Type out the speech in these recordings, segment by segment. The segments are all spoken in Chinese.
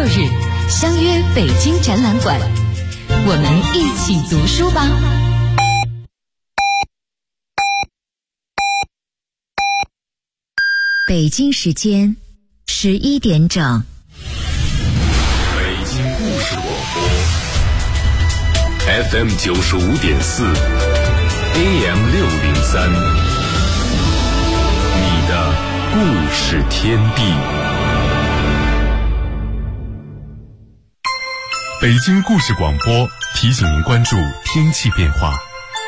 日相约北京展览馆，我们一起读书吧。北京时间11点整。 北京故事广播 FM 95.4 AM 603，你的故事天地。北京故事广播提醒您关注天气变化。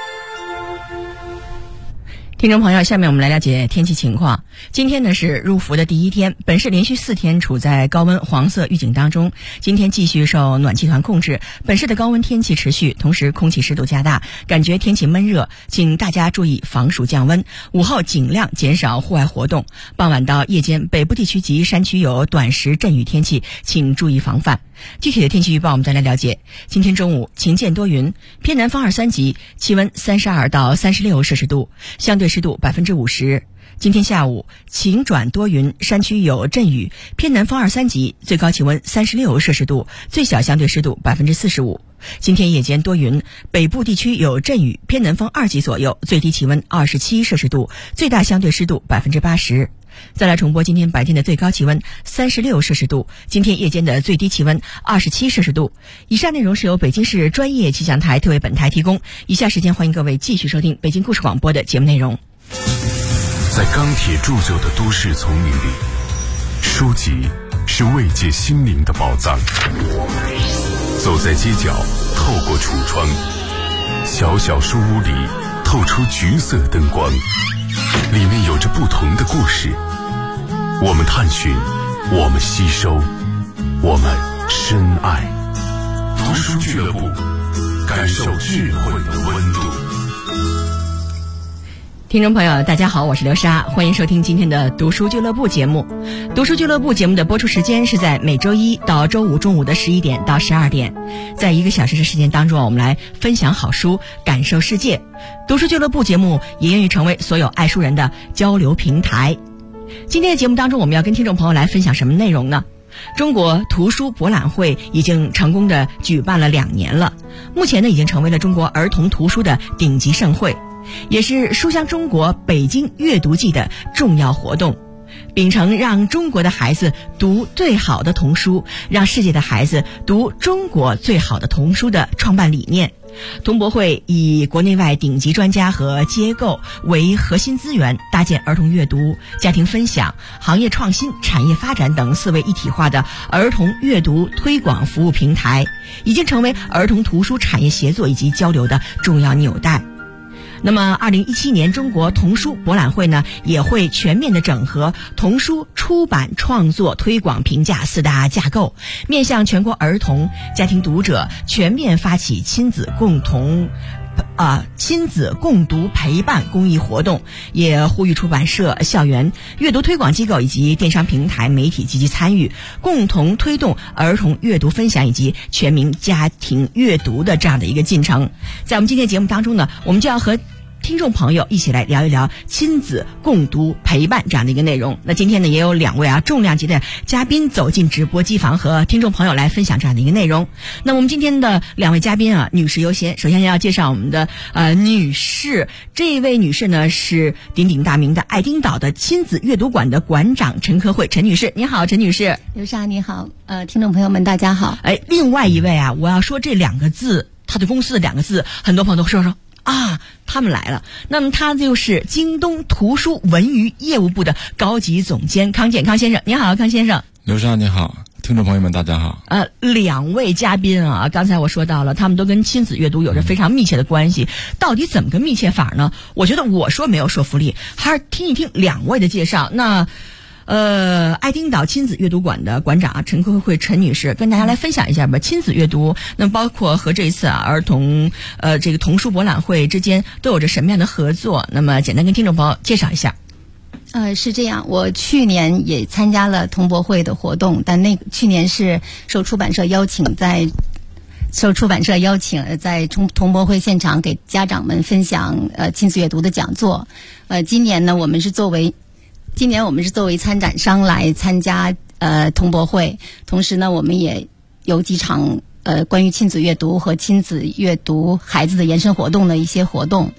听众朋友，下面我们来了解天气情况。今天呢是入伏的第一天，本市连续4天处在高温黄色预警当中。今天继续受暖气团控制，本市的高温天气持续，同时空气湿度加大，感觉天气闷热，请大家注意防暑降温。午后尽量减少户外活动，傍晚到夜间北部地区及山区有短时阵雨天气，请注意防范。具体的天气预报我们再来了解。今天中午晴间多云，偏南风2、3级，气温32到36摄氏度，相对湿度50%。今天下午晴转多云，山区有阵雨，偏南风2、3级，最高气温36摄氏度，最小相对湿度45%。今天夜间多云，北部地区有阵雨，偏南风2级左右，最低气温27摄氏度，最大相对湿度80%。再来重播今天白天的最高气温36摄氏度，今天夜间的最低气温27摄氏度。以上内容是由北京市专业气象台特为本台提供。以下时间欢迎各位继续收听北京故事广播的节目内容。 在钢铁铸就的都市丛林里，书籍是慰藉心灵的宝藏。走在街角，透过橱窗，小小书屋里透出橘色灯光，里面有着不同的故事。我们探寻，我们吸收，我们深爱。读书俱乐部，感受智慧的温度。 听众朋友大家好，我是刘莎，欢迎收听今天的读书俱乐部节目。读书俱乐部节目的播出时间是在每周一到周五中午的11点到12点，在1个小时的时间当中，我们来分享好书，感受世界。读书俱乐部节目也愿意成为所有爱书人的交流平台。今天的节目当中，我们要跟听众朋友来分享什么内容呢？中国图书博览会已经成功的举办了2年了，目前呢已经成为了中国儿童图书的顶级盛会，也是书香中国北京阅读季的重要活动。秉承让中国的孩子读最好的童书，让世界的孩子读中国最好的童书的创办理念，童博会以国内外顶级专家和机构为核心资源，搭建儿童阅读、家庭分享、行业创新、产业发展等4位一体化的儿童阅读推广服务平台，已经成为儿童图书产业协作以及交流的重要纽带。那么2017年中国童书博览会呢，也会全面的整合童书出版、创作、推广、评价4大架构，面向全国儿童家庭读者全面发起亲子共读陪伴公益活动，也呼吁出版社、校园、阅读推广机构以及电商平台媒体积极参与，共同推动儿童阅读分享以及全民家庭阅读的这样的一个进程。在我们今天节目当中呢，我们就要和听众朋友一起来聊一聊亲子共读陪伴这样的一个内容。那今天呢，也有2位重量级的嘉宾走进直播机房，和听众朋友来分享这样的一个内容。那我们今天的2位嘉宾女士优先。首先要介绍我们的女士，这一位女士呢是鼎鼎大名的爱丁岛的亲子阅读馆的馆长陈科慧，陈女士。你好，陈女士。 刘莎你好，听众朋友们大家好。 另外一位我要说这2个字，他的公司的2个字，很多朋友都说他们来了。那么他就是京东图书文娱业务部的高级总监康健，康先生。你好，康先生。 刘莎你好，听众朋友们大家好。 2位嘉宾刚才我说到了，他们都跟亲子阅读有着非常密切的关系。到底怎么个密切法呢？我觉得我说没有说服力，还是听一听2位的介绍。那爱丁岛亲子阅读馆的馆长陈科慧陈女士跟大家来分享一下吧，亲子阅读那包括和这一次儿童这个童书博览会之间都有着什么样的合作，那么简单跟听众朋友介绍一下。 是这样，我去年也参加了童博会的活动，但去年是受出版社邀请在童博会现场给家长们分享亲子阅读的讲座。今年呢，我们是作为参展商来参加童博会，同时呢，我们也有几场关于亲子阅读和亲子阅读孩子的延伸活动的一些活动。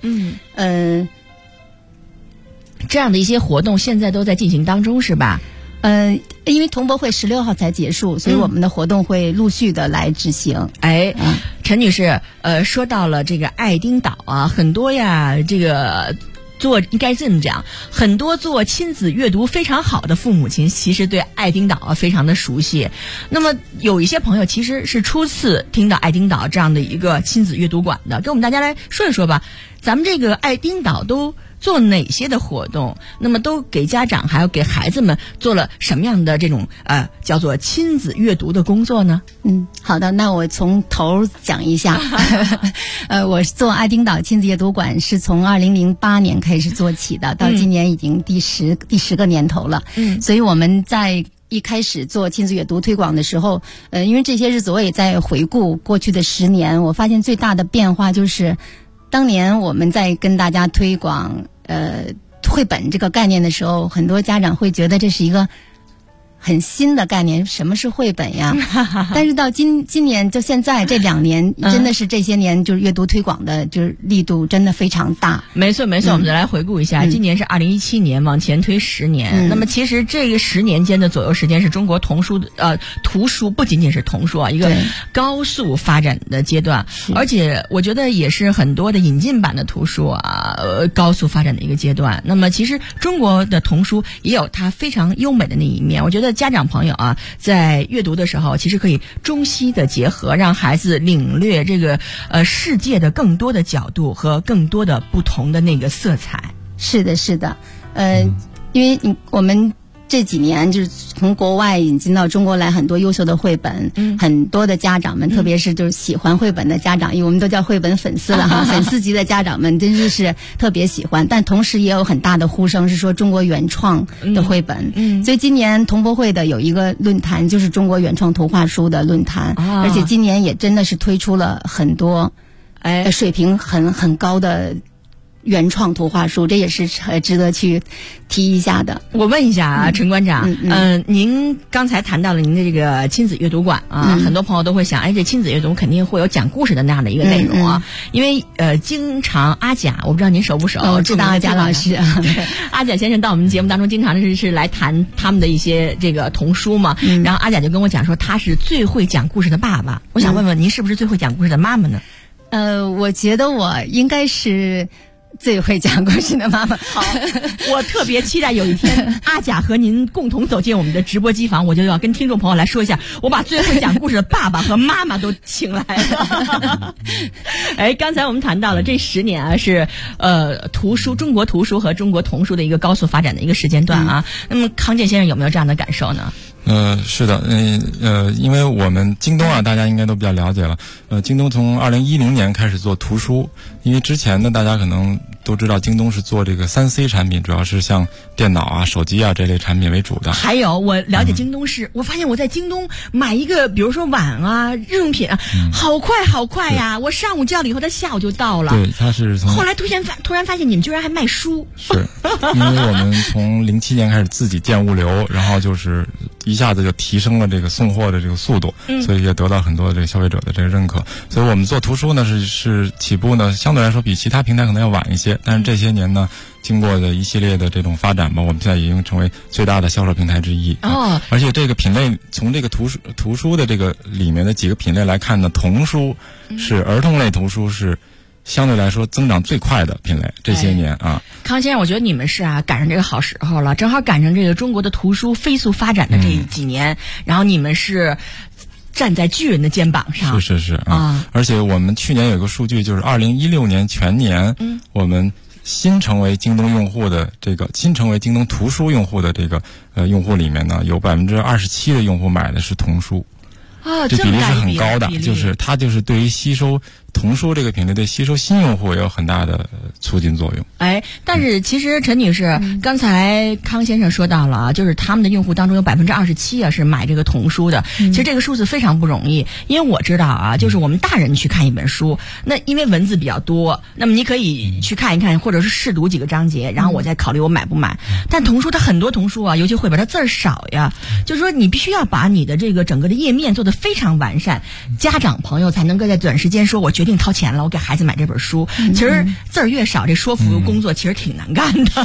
这样的一些活动现在都在进行当中，是吧？ 因为童博会16号才结束，所以我们的活动会陆续的来执行。 陈女士，说到了这个爱丁岛啊，很多呀，这个应该这么讲，很多做亲子阅读非常好的父母亲，其实对爱丁岛啊非常的熟悉。那么有一些朋友其实是初次听到爱丁岛这样的一个亲子阅读馆的，跟我们大家来说一说吧。咱们这个爱丁岛都做哪些的活动？那么都给家长还有给孩子们做了什么样的这种叫做亲子阅读的工作呢？ 好的，那我从头讲一下。我做爱丁岛亲子阅读馆是从2008年开始做起的，到今年已经第十个年头了。所以我们在一开始做亲子阅读推广的时候，因为这些日子我也在回顾过去的10年，我发现最大的变化就是当年我们在跟大家推广绘本这个概念的时候，很多家长会觉得这是一个很新的概念，什么是绘本呀？但是到今年就现在这2年，真的是这些年就是阅读推广的就是力度真的非常大。 没错，我们再来回顾一下，今年是2017年，往前推10年。那么其实这个10年间的左右时间是中国图书不仅仅是童书啊，一个高速发展的阶段，而且我觉得也是很多的引进版的图书啊高速发展的一个阶段。那么其实中国的童书也有它非常优美的那一面，我觉得家长朋友啊，在阅读的时候，其实可以中西的结合，让孩子领略这个世界的更多的角度和更多的不同的那个色彩。 是的，因为我们这几年就是从国外引进到中国来很多优秀的绘本，很多的家长们，特别是就是喜欢绘本的家长，因为我们都叫绘本粉丝了哈，粉丝级的家长们真是特别喜欢。但同时也有很大的呼声是说中国原创的绘本，所以今年童博会的有一个论坛就是中国原创图画书的论坛，而且今年也真的是推出了很多水平很高的原创图画书，这也是值得去提一下的。 我问一下啊，陈馆长，您刚才谈到了您的这个亲子阅读馆啊，很多朋友都会想，这亲子阅读肯定会有讲故事的那样的一个内容啊，因为经常阿甲，我不知道您熟不熟？ 我知道阿甲老师， 阿甲先生到我们节目当中经常是来谈他们的一些这个童书嘛，然后阿甲就跟我讲说他是最会讲故事的爸爸，我想问问您是不是最会讲故事的妈妈呢？ 我觉得我应该是最会讲故事的妈妈。 好，我特别期待有一天阿甲和您共同走进我们的直播机房，我就要跟听众朋友来说一下，我把最会讲故事的爸爸和妈妈都请来了。刚才我们谈到了这10年啊，是中国图书和中国童书的一个高速发展的一个时间段啊。那么康健先生有没有这样的感受呢？ 是的，因为我们京东啊，大家应该都比较了解了。京东从2010年开始做图书，因为之前呢，大家可能都知道京东是做这个3C 产品，主要是像电脑啊、手机啊这类产品为主的。 还有我了解京东是，我发现我在京东买一个，比如说碗啊、日用品啊，好快呀！我上午叫了以后，他下午就到了。 对，他是从后来突然发现你们居然还卖书。 是，因为我们从07年开始自己建物流，然后就是一下子就提升了这个送货的这个速度，所以也得到很多的这个消费者的这个认可。所以我们做图书呢是起步呢相对来说比其他平台可能要晚一些，但是这些年呢经过的一系列的这种发展吧，我们现在已经成为最大的销售平台之一。而且这个品类从这个图书的这个里面的几个品类来看呢，童书是儿童类图书是相对来说增长最快的品类，这些年啊。 康先生，我觉得你们是赶上这个好时候了，正好赶上这个中国的图书飞速发展的这几年，然后你们是站在巨人的肩膀上。 是啊。而且我们去年有个数据，就是2016年全年，我们新成为京东图书用户的这个用户里面呢，有27%的用户买的是童书。 这比例是很高的，就是它就是对于吸收童书这个品类对吸收新用户也有很大的促进作用。 但是其实陈女士，刚才康先生说到了啊，就是他们的用户当中有27%啊是买这个童书的。其实这个数字非常不容易，因为我知道啊，就是我们大人去看一本书，那因为文字比较多，那么你可以去看一看，或者是试读几个章节，然后我再考虑我买不买。但童书它很多童书啊，尤其绘本它字儿少呀，就是说你必须要把你的这个整个的页面做得非常完善，家长朋友才能够在短时间说我决定掏钱了，我给孩子买这本书。其实字儿越少，这说服工作其实挺难干的。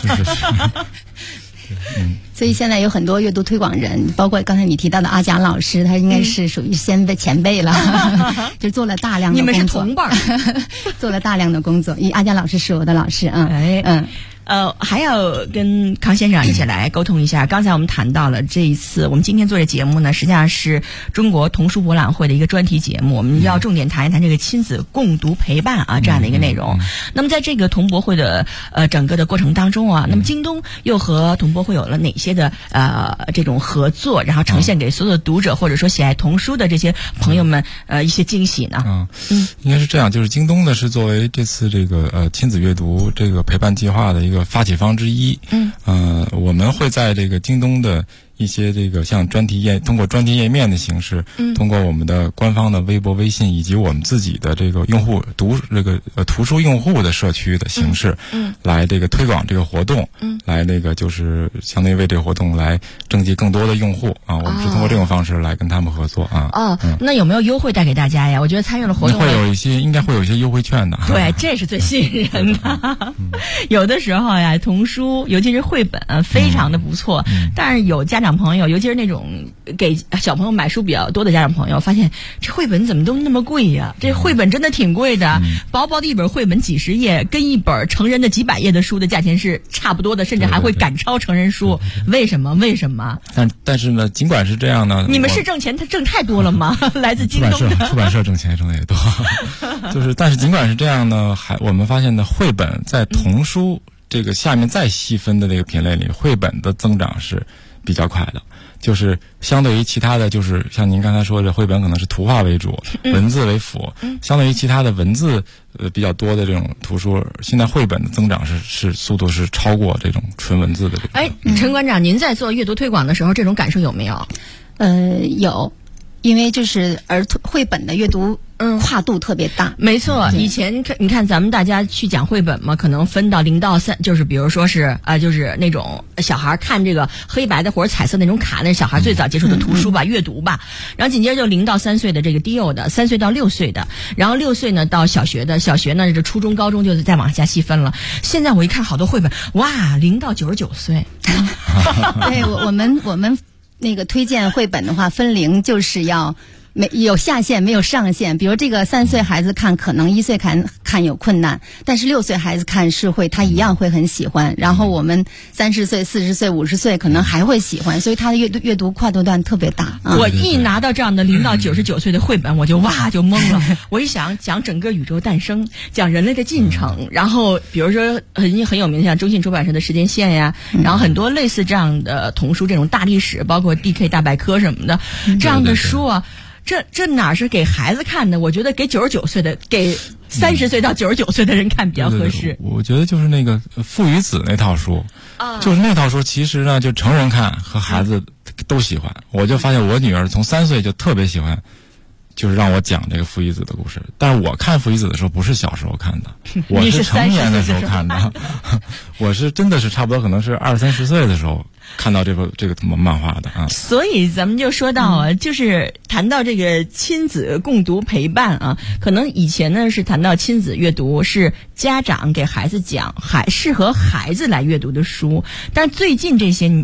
所以现在有很多阅读推广人，包括刚才你提到的阿贾老师，他应该是属于前辈了，就做了大量的工作。 你们是同辈儿， 做了大量的工作。因为阿贾老师是我的老师啊。 还要跟康先生一起来沟通一下。刚才我们谈到了这一次，我们今天做这节目呢，实际上是中国童书博览会的一个专题节目，我们要重点谈一谈这个亲子共读陪伴啊这样的一个内容。那么在这个童博会的整个的过程当中啊，那么京东又和童博会有了哪些的这种合作，然后呈现给所有的读者或者说喜爱童书的这些朋友们一些惊喜呢？ 应该是这样，就是京东呢是作为这次这个亲子阅读这个陪伴计划的一个发起方之一。我们会在这个京东的一些这个像通过专题页面的形式，通过我们的官方的微博、微信以及我们自己的这个用户图书用户的社区的形式，来这个推广这个活动，来那个就是相当于为这个活动来征集更多的用户啊。我们是通过这种方式来跟他们合作啊。 那有没有优惠带给大家呀？我觉得参与了活动应该会有一些优惠券的。 对，这是最吸引人的。有的时候呀，童书尤其是绘本非常的不错，但是有家长朋友，尤其是那种给小朋友买书比较多的家长朋友，发现这绘本怎么都那么贵呀？这绘本真的挺贵的，薄薄的一本绘本几十页，跟一本成人的几百页的书的价钱是差不多的，甚至还会赶超成人书。为什么？ 但是呢，尽管是这样呢， 你们是挣钱挣太多了吗？来自京东的出版社挣钱挣的也多。但是尽管是这样呢，我们发现呢，绘本在童书这个下面再细分的这个品类里，绘本的增长是比较快的，就是相对于其他的，就是像您刚才说的，绘本可能是图画为主，文字为辅，相对于其他的文字比较多的这种图书，现在绘本的增长是速度是超过这种纯文字的这种。 陈馆长，您在做阅读推广的时候，这种感受有没有？ 有，因为就是绘本的阅读跨度特别大。 没错，以前你看咱们大家去讲绘本嘛，可能分到0到3，就是比如说是就是那种小孩看这个黑白的或者彩色那种卡，那是小孩最早接触的图书吧，阅读吧。然后紧接着就0到3岁的这个低幼的，3岁到6岁的，然后6岁呢到小学的，小学呢这初中、高中就再往下细分了。现在我一看好多绘本，哇，0到99岁。 对，我们那个推荐绘本的话，分龄就是要有下限没有上限。比如这个3岁孩子看，可能1岁看有困难，但是6岁孩子看是他一样会很喜欢。然后我们30岁、40岁、50岁可能还会喜欢，所以他的阅读跨度段特别大。 我一拿到这样的0到99岁的绘本，我就就懵了。我一想，讲整个宇宙诞生，讲人类的进程，然后比如说很有名的像中信出版社的时间线呀，然后很多类似这样的童书，这种大历史，包括 DK 大百科什么的这样的书啊。这哪是给孩子看的？我觉得给99岁的，给30岁到99岁的人看比较合适。 我觉得就是那个父与子那套书，就是那套书，其实呢，就成人看和孩子都喜欢。我就发现我女儿从3岁就特别喜欢，就是让我讲这个父与子的故事。但是我看父与子的时候不是小时候看的，我是成年的时候看的。我是真的是差不多可能是20、30岁的时候看到这个漫画的啊。 所以咱们就说到啊，就是谈到这个亲子共读陪伴啊，可能以前呢是谈到亲子阅读是家长给孩子讲适合孩子来阅读的书，但最近这些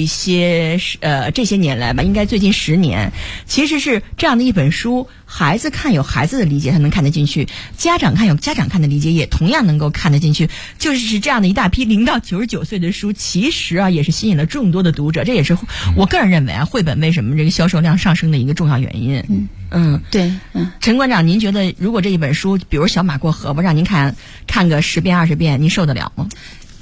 年来吧，应该最近10年，其实是这样的一本书，孩子看有孩子的理解，他能看得进去；家长看有家长看的理解，也同样能够看得进去。就是这样的一大批0到99岁的书，其实啊也是吸引了众多的读者，这也是我个人认为啊，绘本为什么这个销售量上升的一个重要原因。 对， 陈馆长，您觉得如果这一本书，比如小马过河吧，让您看个10遍20遍，您受得了吗？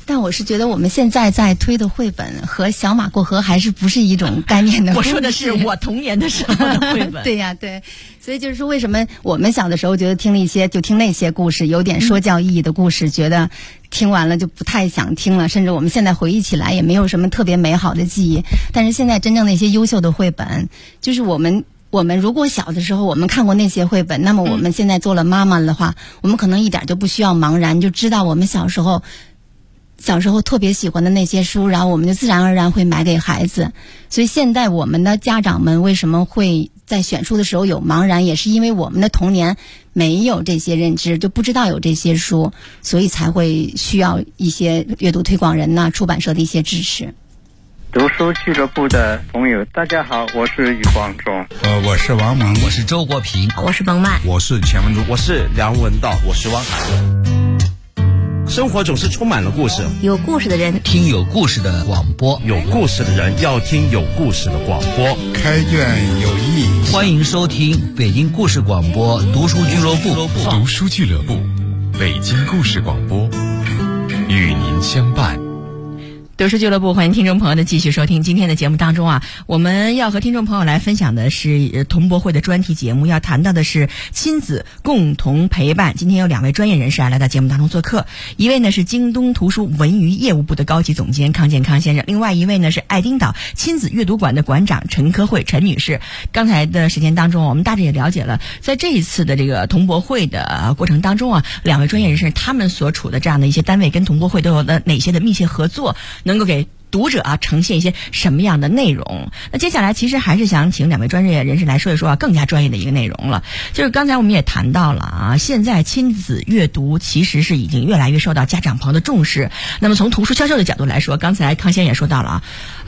但我是觉得我们现在在推的绘本和小马过河还是不是一种概念的故事。 我说的是我童年的时候的绘本。 对呀，对，所以就是说为什么我们小的时候觉得听那些故事有点说教意义的故事，觉得听完了就不太想听了，甚至我们现在回忆起来也没有什么特别美好的记忆。但是现在真正那些优秀的绘本，就是我们如果小的时候我们看过那些绘本，那么我们现在做了妈妈的话，我们可能一点就不需要茫然，就知道我们小时候特别喜欢的那些书，然后我们就自然而然会买给孩子。所以现在我们的家长们为什么会在选书的时候有茫然，也是因为我们的童年没有这些认知，就不知道有这些书，所以才会需要一些阅读推广人呐、出版社的一些支持。 读书俱乐部的朋友，大家好，我是余光中。 我是王蒙， 我是周国平， 我是冯曼， 我是钱文竹，我是梁文道，我是汪海。生活总是充满了故事， 有故事的人听有故事的广播， 有故事的人要听有故事的广播。 开卷有益， 欢迎收听北京故事广播读书俱乐部。 读书俱乐部，北京故事广播，与您相伴。 读书俱乐部，欢迎听众朋友的继续收听。今天的节目当中啊，我们要和听众朋友来分享的是童博会的专题节目，要谈到的是亲子共同陪伴。今天有2位专业人士来到节目当中做客，一位呢是京东图书文娱业务部的高级总监康健康先生，另外一位呢是爱丁岛亲子阅读馆的馆长陈科慧陈女士。刚才的时间当中，我们大致也了解了，在这一次的这个童博会的过程当中啊，2位专业人士他们所处的这样的一些单位跟童博会都有的哪些的密切合作，能够给读者啊呈现一些什么样的内容。那接下来其实还是想请2位专业人士来说一说啊更加专业的一个内容了。就是刚才我们也谈到了啊，现在亲子阅读其实是已经越来越受到家长朋友的重视。那么从图书销售的角度来说，刚才康先也说到了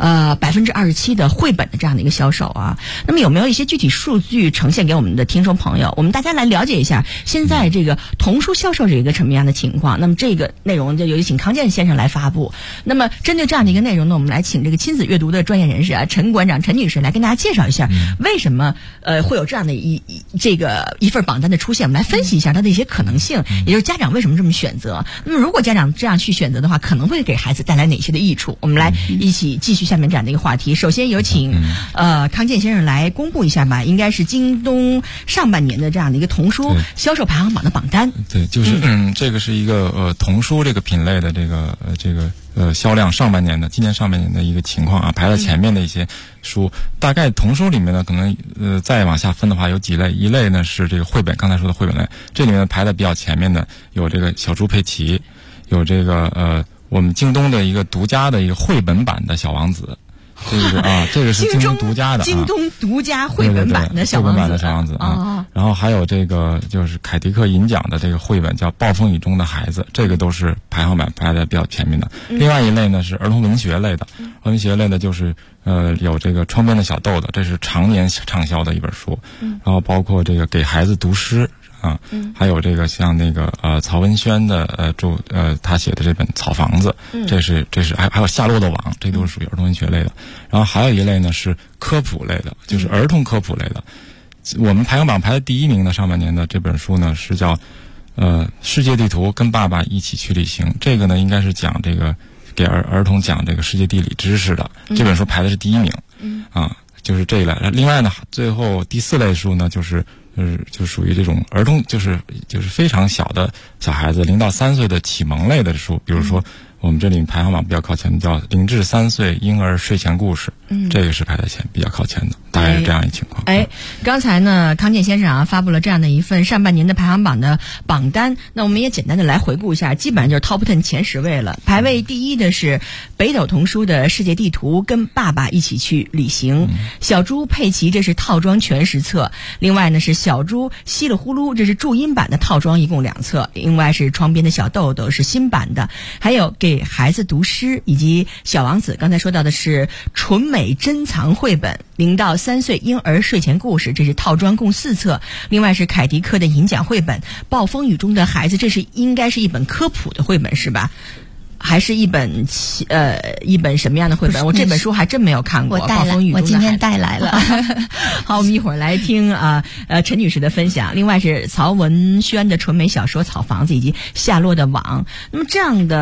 27%的绘本的这样的一个销售啊。那么有没有一些具体数据呈现给我们的听众朋友，我们大家来了解一下现在这个童书销售是一个什么样的情况？那么这个内容就由请康健先生来发布。那么针对这样的一个内容呢，我们来请这个亲子阅读的专业人士啊，陈馆长陈女士来跟大家介绍一下为什么会有这样的一份榜单的出现，我们来分析一下它的一些可能性，也就是家长为什么这么选择。那么如果家长这样去选择的话，可能会给孩子带来哪些的益处？我们来一起继续下面这样的一个话题。首先有请康健先生来公布一下吧，应该是京东上半年的这样的一个童书销售排行榜的榜单。 对，就是这个是一个童书这个品类的这个销量今年上半年的一个情况啊，排在前面的一些书，大概童书里面呢，可能再往下分的话有几类，一类呢是这个绘本，刚才说的绘本类，这里面排在比较前面的有这个小猪佩奇，有这个我们京东的一个独家的一个绘本版的小王子。这个是京东独家的京东独家绘本版的小王子， 绘本版的小王子啊。然后还有这个就是凯迪克银奖的这个绘本叫《暴风雨中的孩子》，这个都是排行榜排在比较前面的。另外一类呢是儿童文学类的，文学类的就是有这个窗边的小豆豆，这是常年畅销的一本书。然后包括这个给孩子读诗。还有这个像那个曹文轩的他写的这本《草房子》，这是还有夏洛的网，这都是属于儿童文学类的。然后还有一类呢是科普类的，就是儿童科普类的。我们排行榜排在第1名的上半年的这本书呢是叫世界地图跟爸爸一起去旅行，这个呢应该是讲这个给儿童讲这个世界地理知识的。这本书排的是第1名就是这一类。另外呢最后第4类书呢就属于这种儿童，就是非常小的小孩子0到3岁的启蒙类的书，比如说我们这里排行榜比较靠前的叫0至3岁婴儿睡前故事，这个是排在前比较靠前的，大概是这样一情况。 刚才呢康健先生啊发布了这样的一份上半年的排行榜的榜单，那我们也简单的来回顾一下，基本上就是 Top 10前10位了。排位第1的是北斗童书的世界地图跟爸爸一起去旅行，小猪佩奇这是套装全10册，另外呢是小猪稀里呼噜，这是注音版的套装一共2册，另外是窗边的小豆豆是新版的，还有给孩子读诗以及小王子，刚才说到的是纯美珍藏绘本0到3岁婴儿睡前故事，这是套装共4册，另外是凯迪克的银奖绘本暴风雨中的孩子，这是应该是一本科普的绘本是吧？还是一本什么样的绘本？我这本书还真没有看过。 我今天带来了。 好，我们一会儿来听陈女士的分享。另外是曹文轩的纯美小说《草房子》以及夏洛的网。那么这样的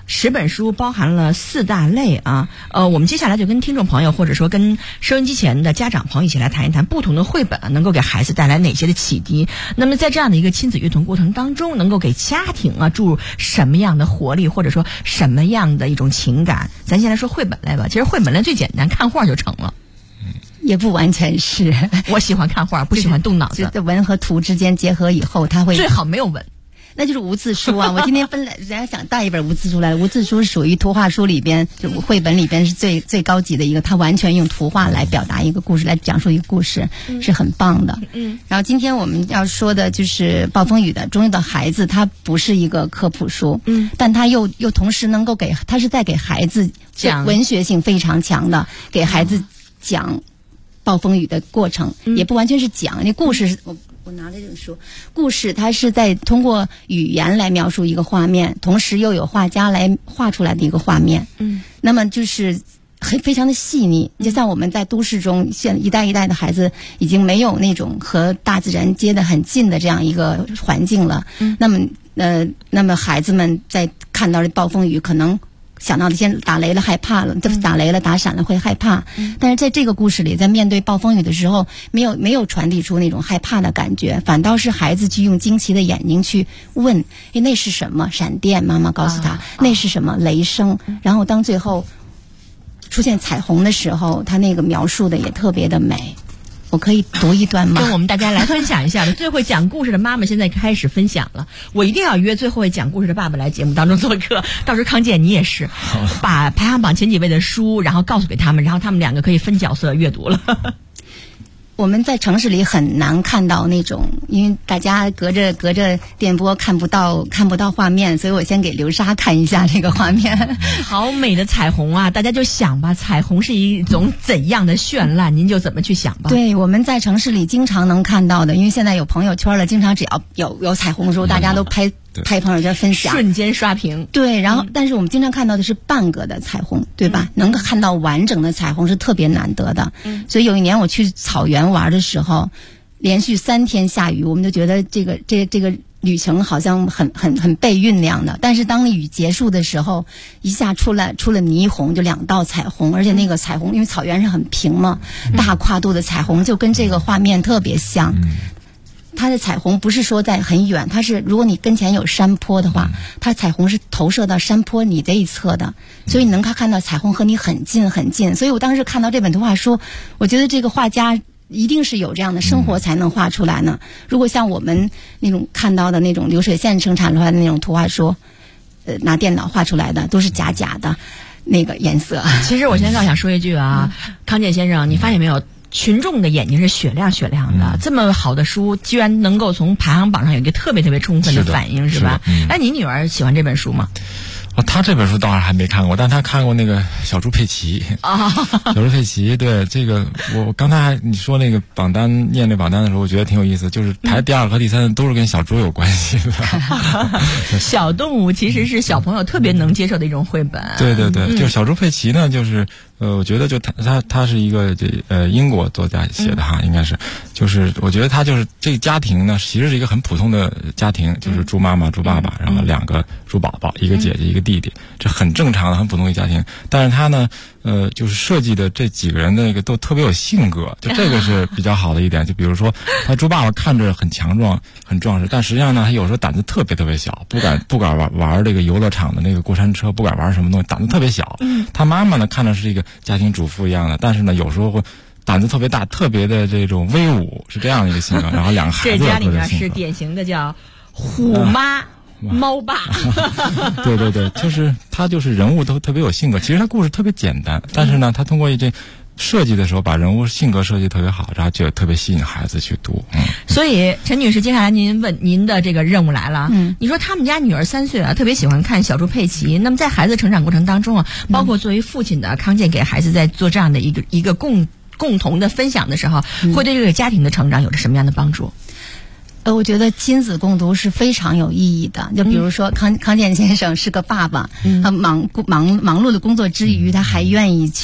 10本书包含了4大类啊。我们接下来就跟听众朋友或者说跟收音机前的家长朋友一起来谈一谈不同的绘本能够给孩子带来哪些的启迪。那么在这样的一个亲子阅读过程当中，能够给家庭注入什么样的活力，或者说什么样的一种情感？咱先来说绘本类吧。其实绘本类最简单，看画就成了。 也不完全是， 我喜欢看画，不喜欢动脑子。 文和图之间结合以后，它会最好没有文。 那就是无字书啊！我今天人家想带一本无字书来，无字书属于图画书里边，就绘本里边是最高级的一个，它完全用图画来表达一个故事，来讲述一个故事，是很棒的。然后今天我们要说的就是暴风雨的中的孩子，它不是一个科普书，但它又同时能够它是在给孩子讲文学性非常强的，给孩子讲暴风雨的过程，也不完全是讲，那故事我拿了这本书，故事它是在通过语言来描述一个画面，同时又有画家来画出来的一个画面。那么就是非常的细腻。就像我们在都市中，现一代一代的孩子已经没有那种和大自然接得很近的这样一个环境了。那么孩子们在看到了暴风雨，可能想到的先打雷了害怕了，打雷了打闪了会害怕，但是在这个故事里，在面对暴风雨的时候，没有传递出那种害怕的感觉，反倒是孩子去用惊奇的眼睛去问，那是什么？闪电，妈妈告诉他，那是什么？雷声。然后当最后出现彩虹的时候，他那个描述的也特别的美。我可以读一段吗？ 跟我们大家来分享一下的。最会讲故事的妈妈现在开始分享了，我一定要约最会讲故事的爸爸来节目当中做客。到时候康健你也是，把排行榜前几位的书，然后告诉给他们，然后他们2个可以分角色阅读了。 我们在城市里很难看到那种，因为大家隔着电波看不到画面，所以我先给刘莎看一下这个画面。 好美的彩虹啊！大家就想吧，彩虹是一种怎样的绚烂，您就怎么去想吧。 对，我们在城市里经常能看到的，因为现在有朋友圈了，经常只要有彩虹的时候，大家都拍朋友圈分享， 瞬间刷屏。 对，然后但是我们经常看到的是半个的彩虹，对吧？能够看到完整的彩虹是特别难得的。所以有一年我去草原玩的时候，连续3天下雨，我们就觉得这个旅程好像很被酝酿的。但是当雨结束的时候，一下出了霓虹，就2道彩虹，而且那个彩虹因为草原是很平嘛，大跨度的彩虹就跟这个画面特别像。它的彩虹不是说在很远，它是如果你跟前有山坡的话，它彩虹是投射到山坡你这一侧的，所以你能看到彩虹和你很近很近。所以我当时看到这本图画书，我觉得这个画家一定是有这样的生活才能画出来呢。如果像我们那种看到的那种流水线生产出来的那种图画书，拿电脑画出来的都是假的那个颜色。 其实我现在倒想说一句啊，康健先生，你发现没有？群众的眼睛是雪亮的，这么好的书居然能够从排行榜上有一个特别充分的反应，是吧？哎，你女儿喜欢这本书吗？ 她这本书倒是还没看过，但她看过那个小猪佩奇小猪佩奇，对这个我刚才你说那个榜单念这榜单的时候，我觉得挺有意思，就是排第2和第3都是跟小猪有关系的。 小动物其实是小朋友特别能接受的一种绘本。 对，就是小猪佩奇呢，就是我觉得就他是一个英国作家写的哈，应该是，就是我觉得他就是这个家庭呢，其实是一个很普通的家庭，就是猪妈妈、猪爸爸，然后2个猪宝宝，一个姐姐一个弟弟，这很正常的很普通的家庭。但是他呢，就是设计的这几个人的那个都特别有性格，就这个是比较好的一点。就比如说，他猪爸爸看着很强壮、很壮实，但实际上呢，他有时候胆子特别小，不敢玩这个游乐场的那个过山车，不敢玩什么东西，胆子特别小。他妈妈呢，看着是一个家庭主妇一样的，但是呢，有时候会胆子特别大，特别的这种威武，是这样一个性格。然后2个孩子这家里面是典型的叫虎妈。猫爸对，就是他就是人物都特别有性格。其实他故事特别简单，但是呢，他通过这设计的时候，把人物性格设计特别好，然后就特别吸引孩子去读。 所以陈女士，接下来您的这个任务来了。你说他们家女儿3岁啊，特别喜欢看小猪佩奇。那么在孩子成长过程当中啊，包括作为父亲的康健给孩子在做这样的一个共同的分享的时候，会对这个家庭的成长有着什么样的帮助？ 我觉得亲子共读是非常有意义的。就比如说康健先生是个爸爸，他忙碌的工作之余，他还愿意去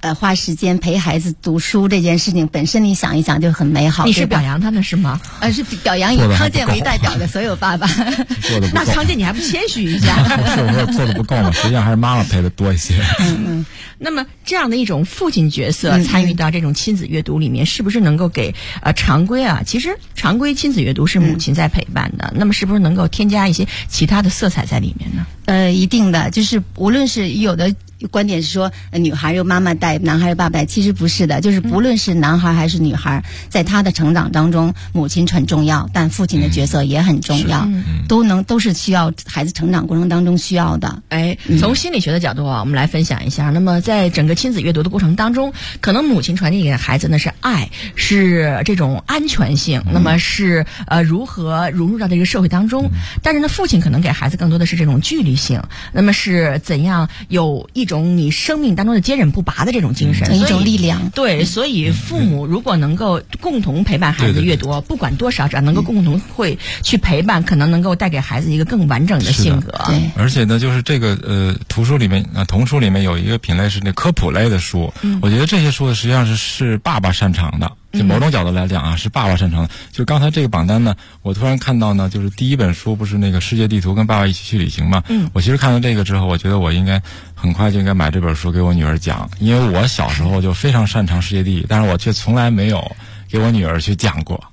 花时间陪孩子读书这件事情本身，你想一想就很美好。 你是表扬他们是吗？ 是表扬以康健为代表的所有爸爸。 那康健你还不谦虚一下？ 是我说做的不够嘛，实际上还是妈妈陪的多一些。 那么这样的一种父亲角色参与到这种亲子阅读里面，是不是能够给其实常规亲子阅读是母亲在陪伴的，那么是不是能够添加一些其他的色彩在里面呢？ 一定的，就是无论是有的观点是说女孩由妈妈带，男孩由爸爸带，其实不是的，就是不论是男孩还是女孩，在他的成长当中，母亲很重要，但父亲的角色也很重要，都是需要孩子成长过程当中需要的。 从心理学的角度我们来分享一下。那么在整个亲子阅读的过程当中，可能母亲传递给孩子呢是爱，是这种安全性，那么是如何融入到这个社会当中。但是呢，父亲可能给孩子更多的是这种距离性，那么是怎样有一种你生命当中的坚韧不拔的这种精神， 一种力量。 对，所以父母如果能够共同陪伴孩子阅读，不管多少，只要能够共同会去陪伴，可能能够带给孩子一个更完整的性格。 对， 而且呢，就是这个图书里面童书里面有一个品类是那科普类的书，我觉得这些书实际上是爸爸擅长的。就某种角度来讲是爸爸擅长的。就刚才这个榜单呢，我突然看到呢，就是第一本书不是那个世界地图跟爸爸一起去旅行嘛？我其实看到这个之后，我觉得我应该很快就应该买这本书给我女儿讲，因为我小时候就非常擅长世界地理，但是我却从来没有给我女儿去讲过。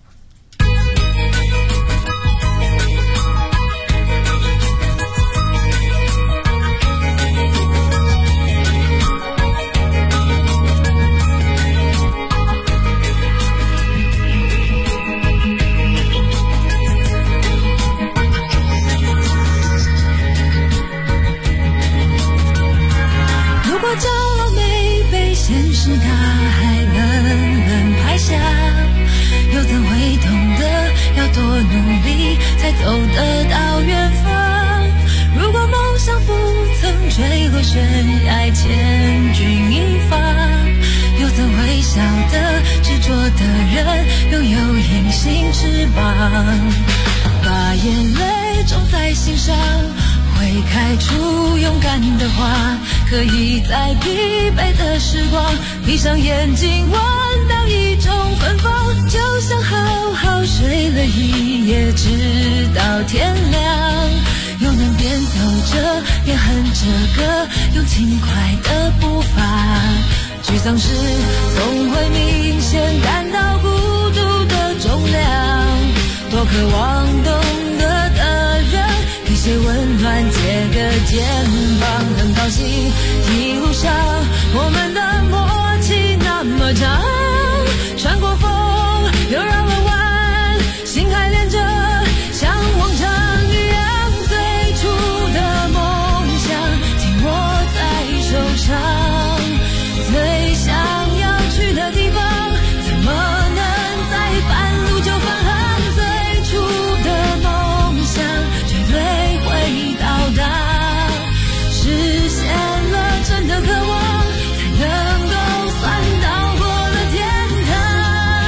走得到远方，如果梦想不曾坠落悬崖，千钧一发，又怎会晓得执着的人拥有隐形翅膀，把眼泪种在心上，会开出勇敢的花，可以在疲惫的时光闭上眼睛闻到一种芬芳，就像好好睡了一夜直到天亮，又能边走着边哼着歌，用轻快的步伐，沮丧时总会明显感到孤独的重量，多渴望懂得的人给些温暖，借个肩膀，很高兴一路上我们的默契那么长，穿过风又绕了弯，心还连着像往常一样，最初的梦想紧握在手上，最想要去的地方怎么能在半路就返航，最初的梦想绝对会到达，实现了真的渴望，才能够算到过了天堂。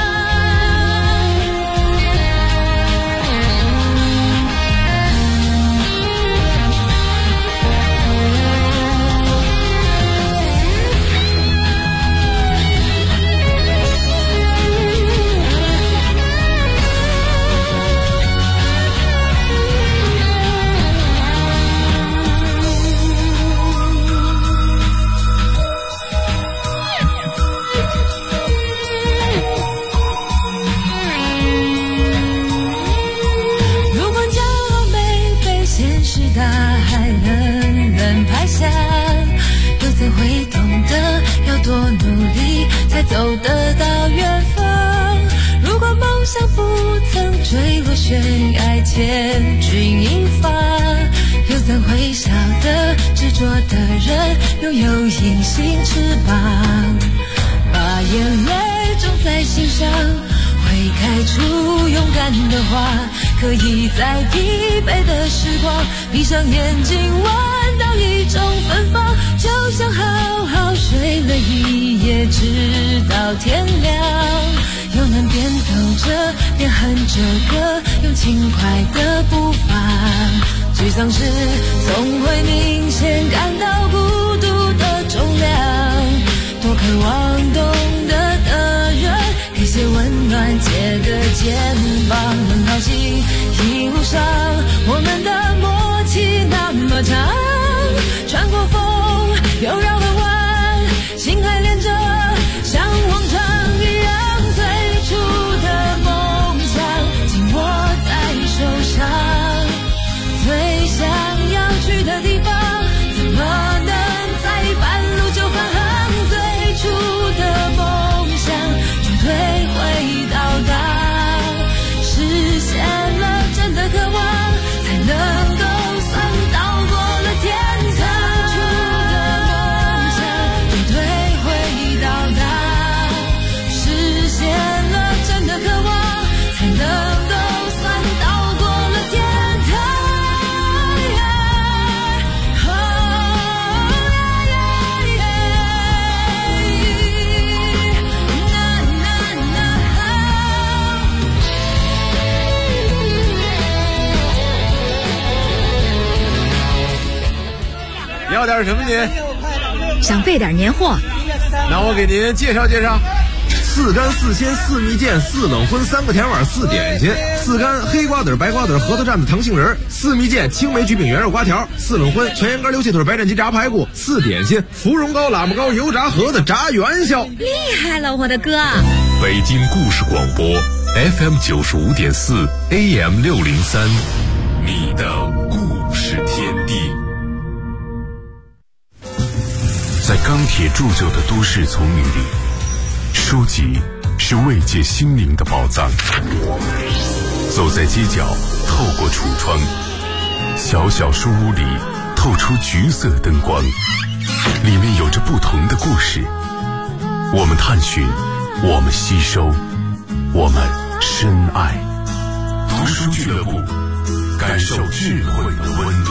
大海冷冷拍下，又怎会懂得要多努力才走得到远方，如果梦想不曾坠落悬崖，千钧一发，又怎会晓得执着的人拥有隐形翅膀，把眼泪种在心上，会开出勇敢的花，可以在疲惫的时光闭上眼睛闻到一种芬芳，就像好好睡了一夜直到天亮，又能边走着边哼着歌，用轻快的步伐，沮丧时总会明显感到孤独的重量，多渴渴望懂得的人，给些温暖，借个肩膀，很高兴一路上我们的默契那么长，穿过风又绕了弯，心还连着，像往常一样，最初的梦想紧握在手上，最想要去的地方，怎么能在半路就返航？最初的梦想绝对会到达，实现了真的渴望，才能够算到过了天堂。最初的梦想绝对会到达，实现了真的渴望，才能够算到过了天堂。 要点什么您？ 想备点年货， 那我给您介绍介绍。4干4鲜4蜜饯4冷荤3个甜碗4点心，4干黑瓜子白瓜子核桃蘸子糖杏仁，4蜜饯青梅焗饼圆肉瓜条，4冷荤全羊肝溜气腿白斩鸡炸排骨，4点心芙蓉糕喇嘛糕油炸盒子炸元宵。 厉害了，我的哥！ 北京故事广播 FM 95.4 AM 603，你的故事天地。在钢铁铸就的都市丛林里，书籍是慰藉心灵的宝藏。走在街角，透过橱窗，小小书屋里透出橘色灯光，里面有着不同的故事。我们探寻，我们吸收，我们深爱。读书俱乐部，感受智慧的温度。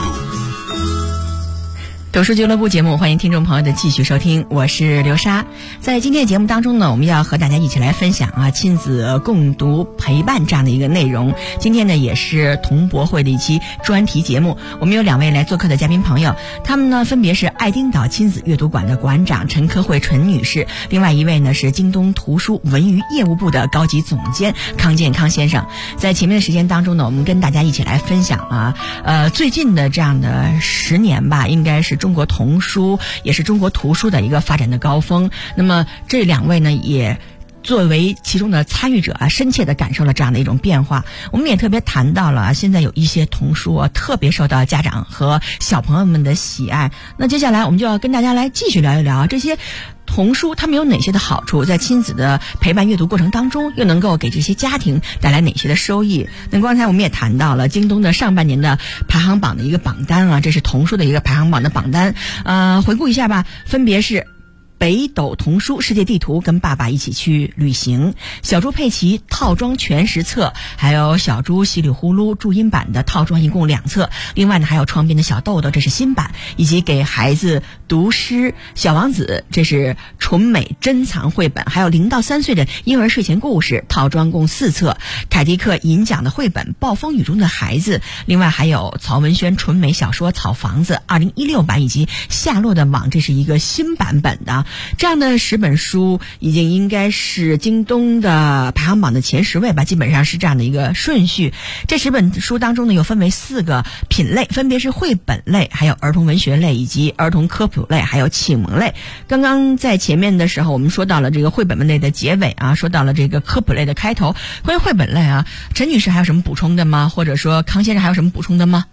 读书俱乐部节目，欢迎听众朋友的继续收听，我是刘莎。在今天的节目当中呢，我们要和大家一起来分享亲子共读陪伴这样的一个内容。今天呢，也是童博会的一期专题节目。我们有2位来做客的嘉宾朋友，他们呢分别是爱丁岛亲子阅读馆的馆长陈科慧陈女士，另外一位呢是京东图书文娱业务部的高级总监康健康先生。在前面的时间当中呢，我们跟大家一起来分享最近的这样的10年吧，应该是中国童书也是中国图书的一个发展的高峰。那么这2位呢，也作为其中的参与者深切地感受了这样的一种变化。我们也特别谈到了现在有一些童书特别受到家长和小朋友们的喜爱。那接下来我们就要跟大家来继续聊一聊这些童书它们有哪些的好处，在亲子的陪伴阅读过程当中又能够给这些家庭带来哪些的收益。那刚才我们也谈到了京东的上半年的排行榜的一个榜单这是童书的一个排行榜的榜单。回顾一下吧，分别是北斗童书世界地图跟爸爸一起去旅行，小猪佩奇套装全10册，还有小猪稀里呼噜注音版的套装一共2册，另外呢还有窗边的小豆豆，这是新版，以及给孩子读诗小王子，这是纯美珍藏绘本，还有0到3岁的婴儿睡前故事套装共4册，凯迪克银奖的绘本暴风雨中的孩子，另外还有曹文轩纯美小说草房子2016版，以及夏洛的网，这是一个新版本的。这样的10本书已经应该是京东的排行榜的前10位吧，基本上是这样的一个顺序。这10本书当中呢，又分为4个品类，分别是绘本类，还有儿童文学类，以及儿童科普类，还有启蒙类。刚刚在前面的时候我们说到了这个绘本类的结尾说到了这个科普类的开头。关于绘本类陈女士还有什么补充的吗？或者说康先生还有什么补充的吗？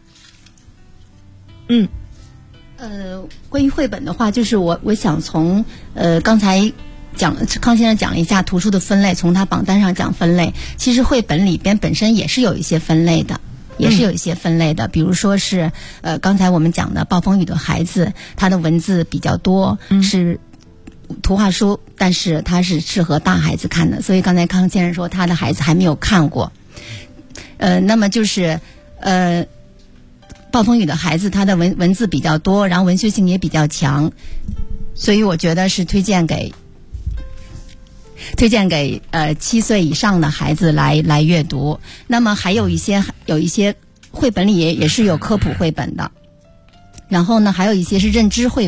关于绘本的话，就是我想从刚才康先生讲了一下图书的分类，从他榜单上讲分类，其实绘本里边本身也是有一些分类的。比如说是刚才我们讲的暴风雨的孩子，他的文字比较多，是图画书，但是它是适合大孩子看的，所以刚才康先生说他的孩子还没有看过。那么就是暴风雨的孩子他的文字比较多，然后文学性也比较强，所以我觉得是推荐给7岁以上的孩子来阅读。那么还有一些绘本里也是有科普绘本的，然后呢还有一些是认知绘本，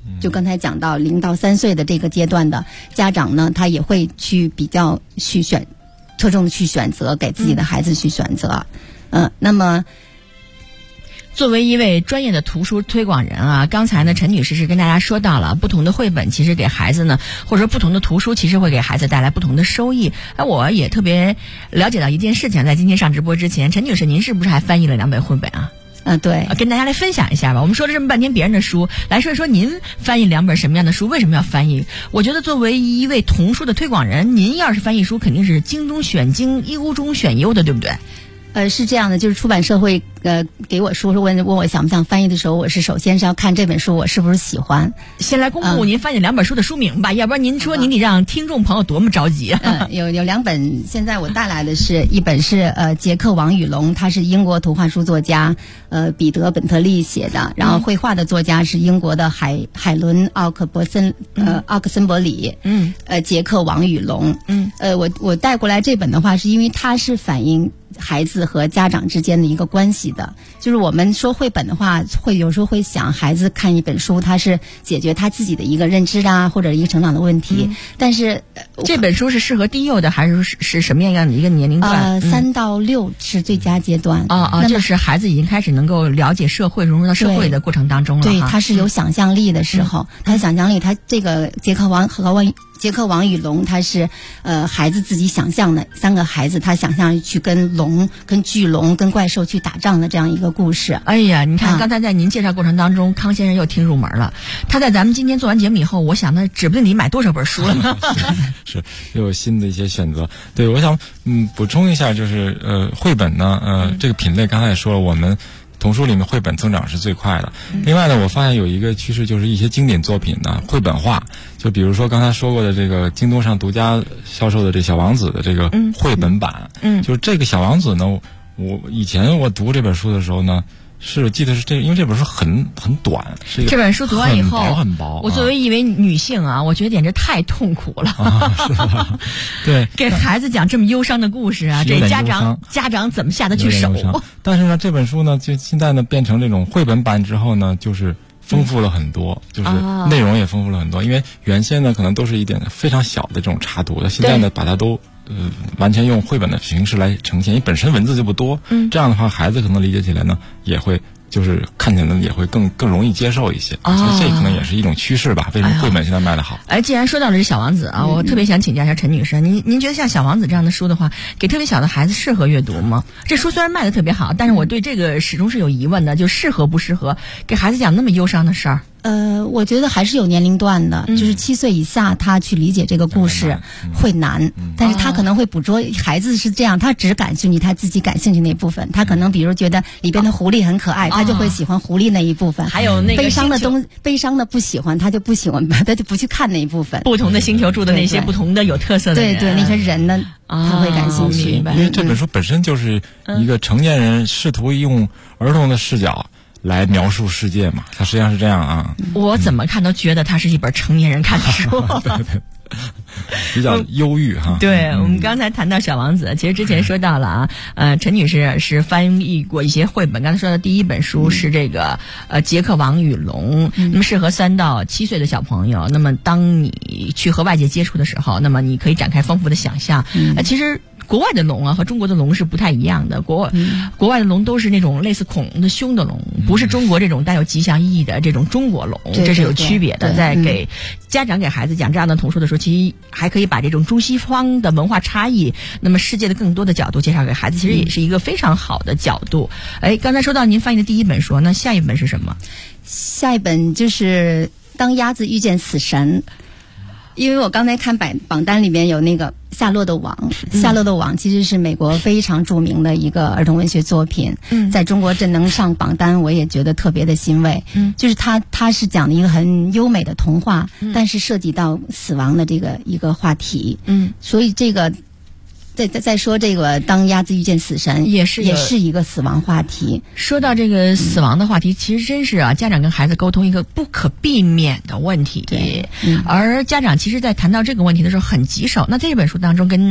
就刚才讲到0到3岁的这个阶段的家长呢，他也会去比较去侧重的去选择给自己的孩子去选择。那么作为一位专业的图书推广人啊，刚才呢陈女士是跟大家说到了不同的绘本其实给孩子呢，或者说不同的图书其实会给孩子带来不同的收益。我也特别了解到一件事情，在今天上直播之前，陈女士您是不是还翻译了2本绘本啊？ 对， 跟大家来分享一下吧。我们说了这么半天别人的书，来说一说您翻译2本什么样的书，为什么要翻译？我觉得作为一位童书的推广人，您要是翻译书，肯定是精中选精，优中选优的，对不对？ 是这样的，就是出版社会给我书问我想不想翻译的时候，我是首先是要看这本书我是不是喜欢。 先来公布您翻译2本书的书名吧，要不然您说您得让听众朋友多么着急啊！ 有2本，现在我带来的是一本是杰克王与龙，他是英国图画书作家彼得本特利写的，然后绘画的作家是英国的海伦奥克森伯里。杰克王与龙。我带过来这本的话，是因为它是反映孩子和家长之间的一个关系的。就是我们说绘本的话，有时候会想孩子看一本书，他是解决他自己的一个认知啊，或者一个成长的问题。但是这本书是适合低幼的，还是什么样的一个年龄段 ？3到6是最佳阶段。 就是孩子已经开始能够了解社会、融入到社会的过程当中了。 对，他是有想象力的时候，他想象力，他这个杰克王与龙，他是孩子自己想象的3个孩子，他想象去跟巨龙、跟怪兽去打仗的这样一个故事。 哎呀，你看刚才在您介绍过程当中，康先生又听入门了。他在咱们今天做完节目以后，我想他指不定得买多少本书了呢。 是又有新的一些选择。对，我想补充一下，就是绘本呢，这个品类刚才也说了，我们童书里面绘本增长是最快的。另外呢，我发现有一个趋势，就是一些经典作品呢绘本化。就比如说刚才说过的这个京东上独家销售的这小王子的这个绘本版。就是这个小王子呢，我以前我读这本书的时候呢，是记得是因为这本书很短，是一个这本书读完以后很薄。 我作为一位女性啊，我觉得简直太痛苦了。 是吧？对， 给孩子讲这么忧伤的故事啊，这家长怎么下得去手？ 但是呢，这本书呢，就现在呢变成这种绘本版之后呢，就是丰富了很多，就是内容也丰富了很多。因为原先呢可能都是一点非常小的这种插图，现在呢把它都完全用绘本的形式来呈现，因为本身文字就不多。这样的话孩子可能理解起来呢也会就是看起来也会更容易接受一些。所以这可能也是一种趋势吧，为什么绘本现在卖得好。 既然说到了这小王子啊，我特别想请教一下陈女士，您觉得像小王子这样的书的话，给特别小的孩子适合阅读吗？这书虽然卖得特别好，但是我对这个始终是有疑问的，就适合不适合给孩子讲那么忧伤的事儿？ 我觉得还是有年龄段的，就是7岁以下，他去理解这个故事会难，但是他可能会捕捉。孩子是这样，他只感兴趣他自己感兴趣那部分，他可能比如觉得里边的狐狸很可爱，他就会喜欢狐狸那一部分。 还有那个悲伤的不喜欢，他就不喜欢，他就不去看那一部分。 不同的星球住的那些不同的有特色的人， 对那些人呢，他会感兴趣。 因为这本书本身就是一个成年人试图用儿童的视角来描述世界嘛，它实际上是这样啊。 我怎么看都觉得它是一本成年人看的书。 对，比较忧郁哈。 对，我们刚才谈到小王子，其实之前说到了啊，陈女士是翻译过一些绘本，刚才说的第1本书是这个杰克王与龙，那么适合3到7岁的小朋友。那么当你去和外界接触的时候，那么你可以展开丰富的想象。其实国外的龙啊和中国的龙是不太一样的，国外的龙都是那种类似恐龙的凶的龙，不是中国这种带有吉祥意义的这种中国龙，这是有区别的。在给家长给孩子讲这样的童书的时候，其实还可以把这种中西方的文化差异，那么世界的更多的角度介绍给孩子，其实也是一个非常好的角度。刚才说到您翻译的第1本书，那下一本是什么？ 下一本就是当鸭子遇见死神。因为我刚才看榜单里面有那个夏洛的网，夏洛的网其实是美国非常著名的一个儿童文学作品，在中国这能上榜单，我也觉得特别的欣慰。就是它是讲的一个很优美的童话，但是涉及到死亡的这个一个话题。所以这个再说这个当鸭子遇见死神也是一个死亡话题。 说到这个死亡的话题，其实真是啊，家长跟孩子沟通一个不可避免的问题。而家长其实在谈到这个问题的时候很棘手。那在这本书当中跟